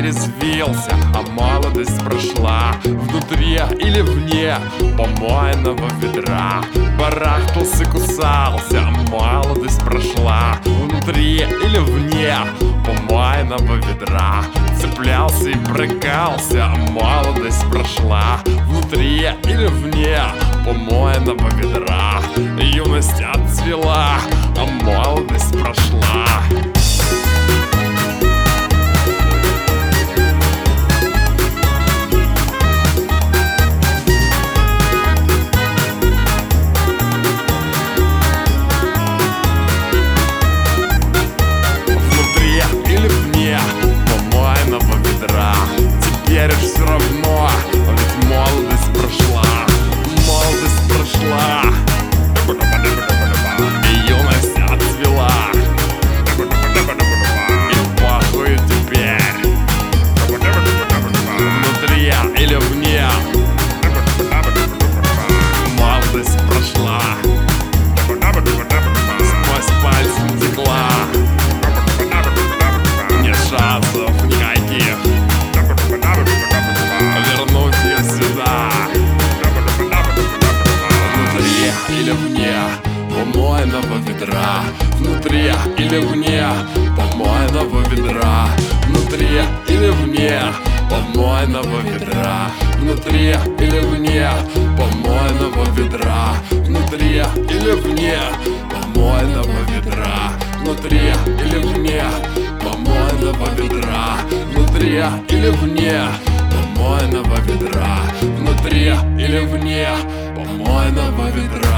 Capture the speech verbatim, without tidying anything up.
отрезвился, а молодость прошла. Внутри или вне помойного ведра барахтался, кусался, а молодость прошла. Внутри или вне помойного ведра цеплялся и брыкался, а молодость прошла. Внутри или вне помойного ведра юность отцвела, а молодость прошла. Теперь все равно, ведь молодость прошла, молодость прошла, и юность отцвела, и похуй теперь, внутри или вне, молодость прошла, сквозь пальцы текла, не шансов никаких вернуть ее сюда. Внутри или вне помойного ведра, внутри или вне помойного ведра, внутри или вне помойного ведра, внутри или вне помойного ведра, внутри или вне помойного ведра, внутри или вне помойного ведра, внутри или вне помойного ведра, внутри или вне помойного ведра.